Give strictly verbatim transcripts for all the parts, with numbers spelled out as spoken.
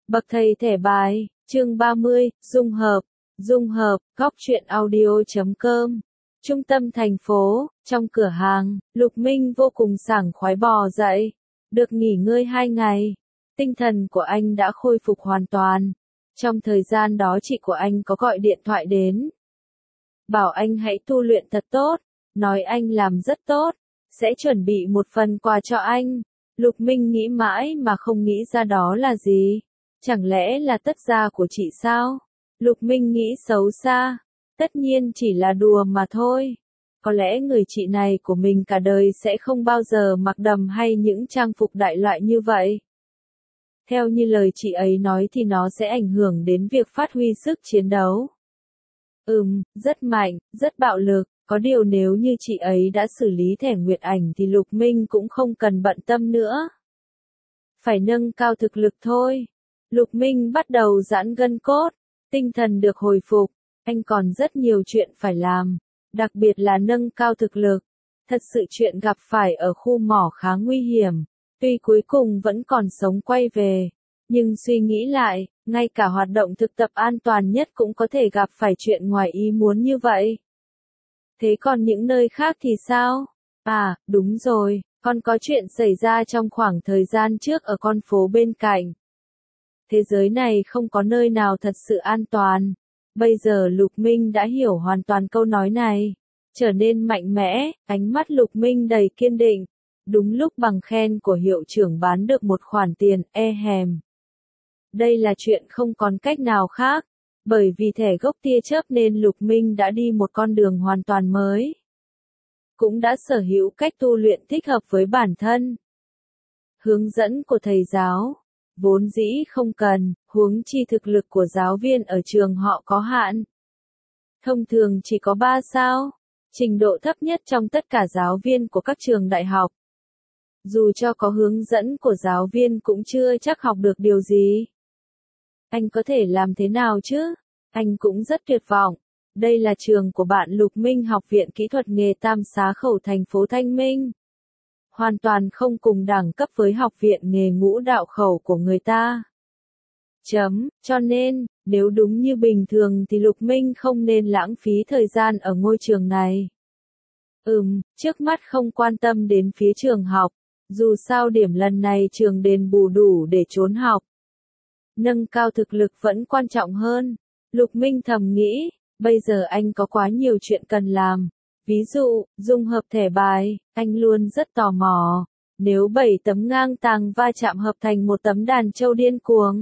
Bậc thầy thẻ bài, chương ba mươi, dung hợp, dung hợp, góc truyện audio chấm com. Trung tâm thành phố, trong cửa hàng, Lục Minh vô cùng sảng khoái bò dậy, được nghỉ ngơi hai ngày. Tinh thần của anh đã khôi phục hoàn toàn. Trong thời gian đó chị của anh có gọi điện thoại đến. Bảo anh hãy tu luyện thật tốt, nói anh làm rất tốt, sẽ chuẩn bị một phần quà cho anh. Lục Minh nghĩ mãi mà không nghĩ ra đó là gì. Chẳng lẽ là tất gia của chị sao? Lục Minh nghĩ xấu xa. Tất nhiên chỉ là đùa mà thôi. Có lẽ người chị này của mình cả đời sẽ không bao giờ mặc đầm hay những trang phục đại loại như vậy. Theo như lời chị ấy nói thì nó sẽ ảnh hưởng đến việc phát huy sức chiến đấu. Ừm, rất mạnh, rất bạo lực. Có điều nếu như chị ấy đã xử lý thẻ nguyệt ảnh thì Lục Minh cũng không cần bận tâm nữa. Phải nâng cao thực lực thôi. Lục Minh bắt đầu giãn gân cốt, tinh thần được hồi phục, anh còn rất nhiều chuyện phải làm, đặc biệt là nâng cao thực lực. Thật sự chuyện gặp phải ở khu mỏ khá nguy hiểm, tuy cuối cùng vẫn còn sống quay về, nhưng suy nghĩ lại, ngay cả hoạt động thực tập an toàn nhất cũng có thể gặp phải chuyện ngoài ý muốn như vậy. Thế còn những nơi khác thì sao? À, đúng rồi, còn có chuyện xảy ra trong khoảng thời gian trước ở con phố bên cạnh. Thế giới này không có nơi nào thật sự an toàn. Bây giờ Lục Minh đã hiểu hoàn toàn câu nói này. Trở nên mạnh mẽ, ánh mắt Lục Minh đầy kiên định. Đúng lúc bằng khen của hiệu trưởng bán được một khoản tiền, e hèm. Đây là chuyện không còn cách nào khác. Bởi vì thẻ gốc tia chớp nên Lục Minh đã đi một con đường hoàn toàn mới. Cũng đã sở hữu cách tu luyện thích hợp với bản thân. Hướng dẫn của thầy giáo. Vốn dĩ không cần, huống chi thực lực của giáo viên ở trường họ có hạn. Thông thường chỉ có ba sao, trình độ thấp nhất trong tất cả giáo viên của các trường đại học. Dù cho có hướng dẫn của giáo viên cũng chưa chắc học được điều gì. Anh có thể làm thế nào chứ? Anh cũng rất tuyệt vọng. Đây là trường của bạn Lục Minh, Học viện Kỹ thuật nghề Tam Xá Khẩu thành phố Thanh Minh. Hoàn toàn không cùng đẳng cấp với học viện nghề Ngũ Đạo Khẩu của người ta. Chấm, cho nên, nếu đúng như bình thường thì Lục Minh không nên lãng phí thời gian ở ngôi trường này. Ừm, trước mắt không quan tâm đến phía trường học, dù sao điểm lần này trường đền bù đủ để trốn học. Nâng cao thực lực vẫn quan trọng hơn. Lục Minh thầm nghĩ, bây giờ anh có quá nhiều chuyện cần làm. Ví dụ, dung hợp thẻ bài, anh luôn rất tò mò. Nếu bảy tấm ngang tàng va chạm hợp thành một tấm đàn châu điên cuồng.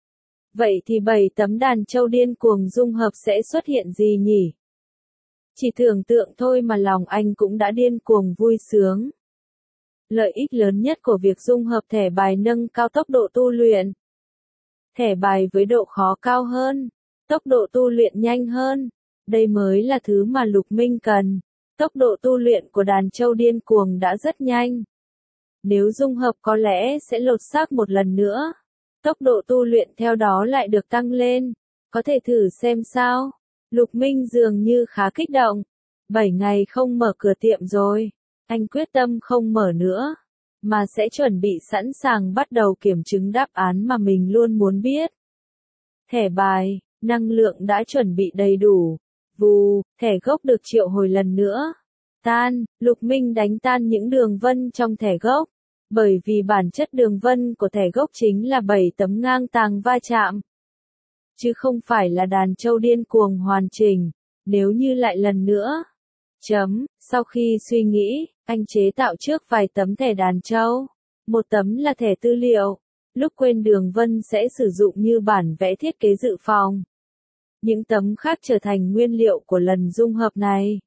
Vậy thì bảy tấm đàn châu điên cuồng dung hợp sẽ xuất hiện gì nhỉ? Chỉ tưởng tượng thôi mà lòng anh cũng đã điên cuồng vui sướng. Lợi ích lớn nhất của việc dung hợp thẻ bài nâng cao tốc độ tu luyện. Thẻ bài với độ khó cao hơn, tốc độ tu luyện nhanh hơn. Đây mới là thứ mà Lục Minh cần. Tốc độ tu luyện của đàn châu điên cuồng đã rất nhanh. Nếu dung hợp có lẽ sẽ lột xác một lần nữa. Tốc độ tu luyện theo đó lại được tăng lên. Có thể thử xem sao. Lục Minh dường như khá kích động. bảy ngày không mở cửa tiệm rồi. Anh quyết tâm không mở nữa. Mà sẽ chuẩn bị sẵn sàng bắt đầu kiểm chứng đáp án mà mình luôn muốn biết. Thẻ bài, năng lượng đã chuẩn bị đầy đủ. Vù, thẻ gốc được triệu hồi lần nữa. Tan, Lục Minh đánh tan những đường vân trong thẻ gốc. Bởi vì bản chất đường vân của thẻ gốc chính là bảy tấm ngang tàng va chạm. Chứ không phải là đàn châu điên cuồng hoàn chỉnh. Nếu như lại lần nữa. Chấm, sau khi suy nghĩ, anh chế tạo trước vài tấm thẻ đàn châu. Một tấm là thẻ tư liệu. Lúc quên đường vân sẽ sử dụng như bản vẽ thiết kế dự phòng. Những tấm khác trở thành nguyên liệu của lần dung hợp này.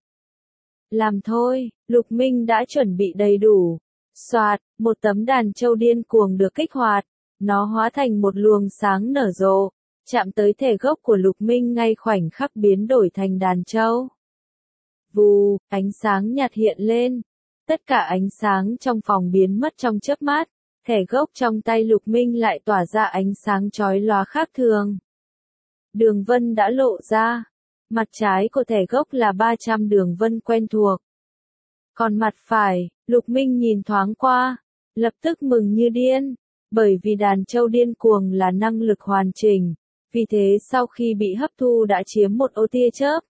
Làm thôi, Lục Minh đã chuẩn bị đầy đủ. Soạt, một tấm đàn châu điên cuồng được kích hoạt. Nó hóa thành một luồng sáng nở rộ. Chạm tới thẻ gốc của Lục Minh ngay khoảnh khắc biến đổi thành đàn châu. Vù, ánh sáng nhạt hiện lên. Tất cả ánh sáng trong phòng biến mất trong chớp mắt. Thẻ gốc trong tay Lục Minh lại tỏa ra ánh sáng chói lóa khác thường. Đường vân đã lộ ra. Mặt trái của thẻ gốc là ba trăm đường vân quen thuộc. Còn mặt phải, Lục Minh nhìn thoáng qua, lập tức mừng như điên. Bởi vì đàn châu điên cuồng là năng lực hoàn chỉnh, vì thế sau khi bị hấp thu đã chiếm một ô tia chớp.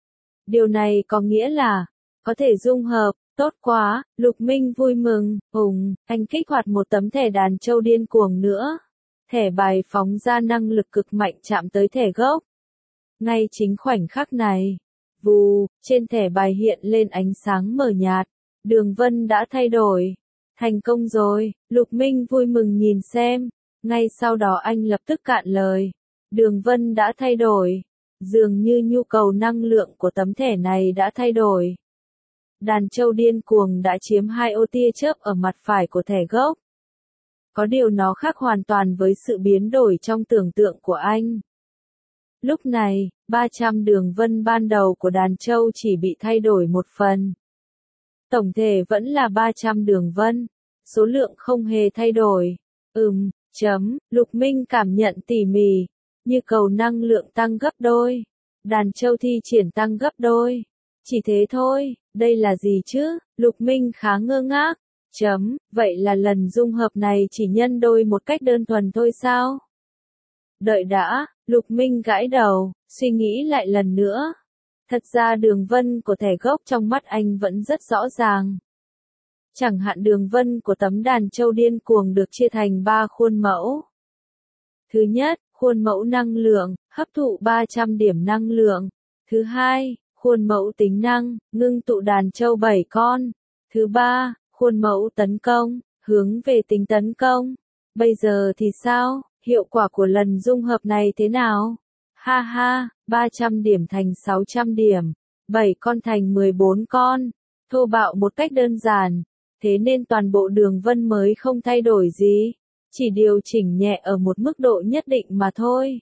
Điều này có nghĩa là, có thể dung hợp, tốt quá, Lục Minh vui mừng, hùng, anh kích hoạt một tấm thẻ đàn châu điên cuồng nữa. Thẻ bài phóng ra năng lực cực mạnh chạm tới thẻ gốc. Ngay chính khoảnh khắc này, vù, trên thẻ bài hiện lên ánh sáng mờ nhạt, đường vân đã thay đổi. Thành công rồi, Lục Minh vui mừng nhìn xem, ngay sau đó anh lập tức cạn lời. Đường vân đã thay đổi, dường như nhu cầu năng lượng của tấm thẻ này đã thay đổi. Đàn châu điên cuồng đã chiếm hai ô tia chớp ở mặt phải của thẻ gốc. Có điều nó khác hoàn toàn với sự biến đổi trong tưởng tượng của anh. Lúc này, ba trăm đường vân ban đầu của đàn châu chỉ bị thay đổi một phần. Tổng thể vẫn là ba trăm đường vân, số lượng không hề thay đổi. Ừm, chấm, Lục Minh cảm nhận tỉ mỉ, như cầu năng lượng tăng gấp đôi, đàn châu thi triển tăng gấp đôi. Chỉ thế thôi, đây là gì chứ? Lục Minh khá ngơ ngác. Chấm, vậy là lần dung hợp này chỉ nhân đôi một cách đơn thuần thôi sao? Đợi đã, Lục Minh gãi đầu, suy nghĩ lại lần nữa. Thật ra đường vân của thẻ gốc trong mắt anh vẫn rất rõ ràng. Chẳng hạn đường vân của tấm đàn châu điên cuồng được chia thành ba khuôn mẫu. Thứ nhất, khuôn mẫu năng lượng, hấp thụ ba trăm điểm năng lượng. Thứ hai, khuôn mẫu tính năng, ngưng tụ đàn châu bảy con. Thứ ba, khuôn mẫu tấn công, hướng về tính tấn công. Bây giờ thì sao? Hiệu quả của lần dung hợp này thế nào? Ha ha, ba trăm điểm thành sáu trăm điểm, bảy con thành mười bốn con. Thô bạo một cách đơn giản, thế nên toàn bộ đường vân mới không thay đổi gì, chỉ điều chỉnh nhẹ ở một mức độ nhất định mà thôi.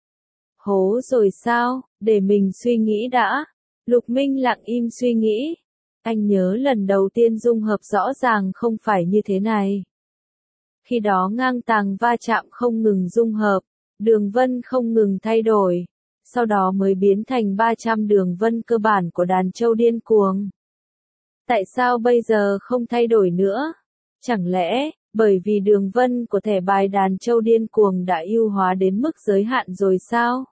Hố rồi sao? Để mình suy nghĩ đã. Lục Minh lặng im suy nghĩ. Anh nhớ lần đầu tiên dung hợp rõ ràng không phải như thế này. Khi đó ngang tàng va chạm không ngừng dung hợp, đường vân không ngừng thay đổi, sau đó mới biến thành ba trăm đường vân cơ bản của đàn châu điên cuồng. Tại sao bây giờ không thay đổi nữa? Chẳng lẽ, bởi vì đường vân của thẻ bài đàn châu điên cuồng đã ưu hóa đến mức giới hạn rồi sao?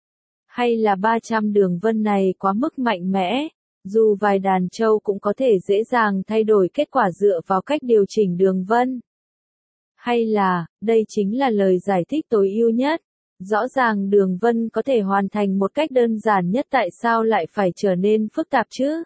Hay là ba trăm đường vân này quá mức mạnh mẽ, dù vài đàn châu cũng có thể dễ dàng thay đổi kết quả dựa vào cách điều chỉnh đường vân? Hay là, đây chính là lời giải thích tối ưu nhất. Rõ ràng đường vân có thể hoàn thành một cách đơn giản nhất, tại sao lại phải trở nên phức tạp chứ?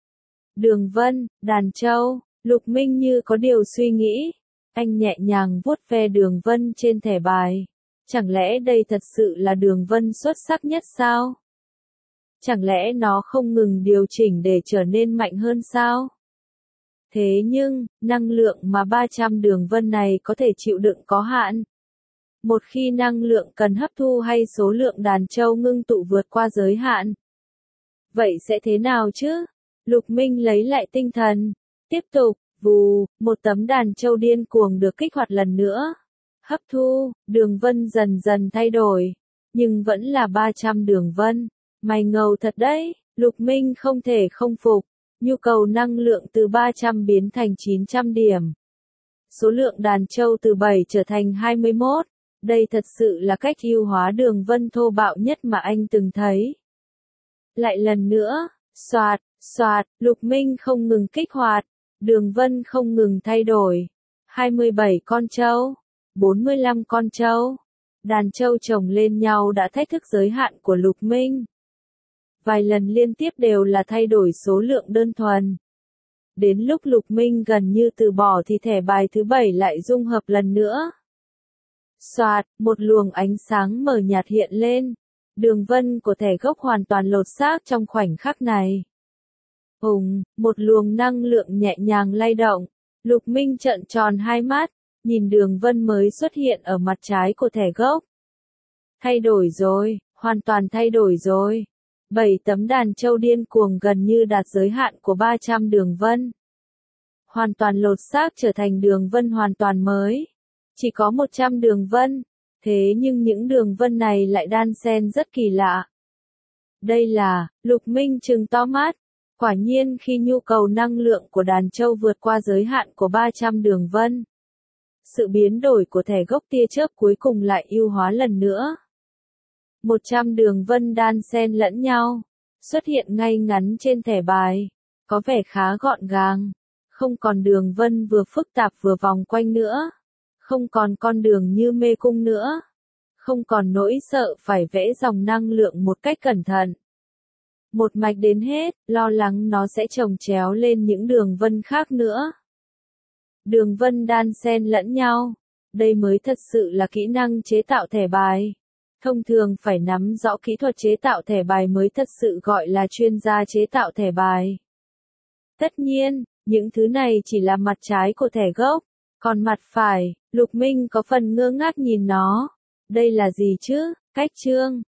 Đường vân, đàn châu, Lục Minh như có điều suy nghĩ. Anh nhẹ nhàng vuốt ve đường vân trên thẻ bài. Chẳng lẽ đây thật sự là đường vân xuất sắc nhất sao? Chẳng lẽ nó không ngừng điều chỉnh để trở nên mạnh hơn sao? Thế nhưng, năng lượng mà ba trăm đường vân này có thể chịu đựng có hạn. Một khi năng lượng cần hấp thu hay số lượng đàn châu ngưng tụ vượt qua giới hạn. Vậy sẽ thế nào chứ? Lục Minh lấy lại tinh thần. Tiếp tục, vù, một tấm đàn châu điên cuồng được kích hoạt lần nữa. Hấp thu, đường vân dần dần thay đổi. Nhưng vẫn là ba trăm đường vân. Mày ngầu thật đấy, Lục Minh không thể không phục. Nhu cầu năng lượng từ ba trăm biến thành chín trăm điểm. Số lượng đàn châu từ bảy trở thành hai mươi mốt. Đây thật sự là cách ưu hóa đường vân thô bạo nhất mà anh từng thấy. Lại lần nữa, xoạt, xoạt, Lục Minh không ngừng kích hoạt, đường vân không ngừng thay đổi. hai mươi bảy con trâu, bốn mươi lăm con trâu. Đàn trâu chồng lên nhau đã thách thức giới hạn của Lục Minh. Vài lần liên tiếp đều là thay đổi số lượng đơn thuần. Đến lúc Lục Minh gần như từ bỏ thì thẻ bài thứ bảy lại dung hợp lần nữa. Xoạt, một luồng ánh sáng mờ nhạt hiện lên. Đường vân của thẻ gốc hoàn toàn lột xác trong khoảnh khắc này. Hùng, một luồng năng lượng nhẹ nhàng lay động. Lục Minh trợn tròn hai mắt, nhìn đường vân mới xuất hiện ở mặt trái của thẻ gốc. Thay đổi rồi, hoàn toàn thay đổi rồi. Bảy tấm đàn châu điên cuồng gần như đạt giới hạn của ba trăm đường vân. Hoàn toàn lột xác trở thành đường vân hoàn toàn mới. Chỉ có một trăm đường vân, thế nhưng những đường vân này lại đan xen rất kỳ lạ. Đây là, Lục Minh trừng to mắt. Quả nhiên khi nhu cầu năng lượng của đàn châu vượt qua giới hạn của ba trăm đường vân, sự biến đổi của thẻ gốc tia chớp cuối cùng lại ưu hóa lần nữa. một trăm đường vân đan xen lẫn nhau, xuất hiện ngay ngắn trên thẻ bài, có vẻ khá gọn gàng, không còn đường vân vừa phức tạp vừa vòng quanh nữa, không còn con đường như mê cung nữa, không còn nỗi sợ phải vẽ dòng năng lượng một cách cẩn thận. Một mạch đến hết, lo lắng nó sẽ chồng chéo lên những đường vân khác nữa. Đường vân đan xen lẫn nhau, đây mới thật sự là kỹ năng chế tạo thẻ bài. Thông thường phải nắm rõ kỹ thuật chế tạo thẻ bài mới thật sự gọi là chuyên gia chế tạo thẻ bài. Tất nhiên, những thứ này chỉ là mặt trái của thẻ gốc, còn mặt phải, Lục Minh có phần ngơ ngác nhìn nó. Đây là gì chứ? Cách chương